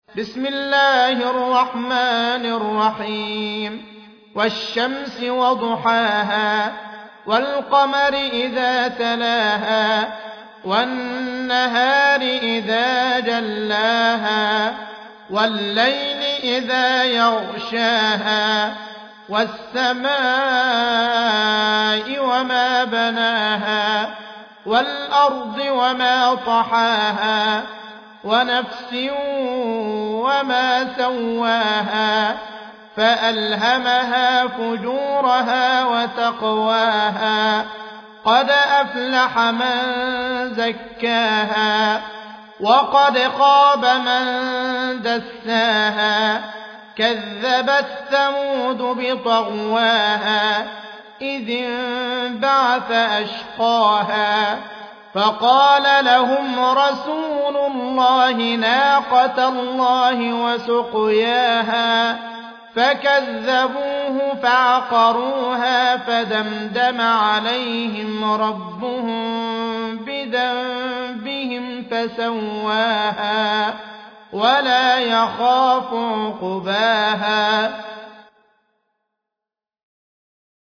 بسم الله الرحمن الرحيم والشمس وضحاها والقمر إذا تلاها والنهار إذا جلاها والليل إذا يغشاها والسماء وما بناها والأرض وما طحاها ونفس وما سواها فألهمها فجورها وتقواها قد أفلح من زكاها وقد خاب من دساها كذبت ثمود بطغواها إذ انبعث أشقاها فقال لهم رسول الله ناقة الله وسقياها فكذبوه فعقروها فدمدم عليهم ربهم بذنبهم فسواها ولا يخاف عقباها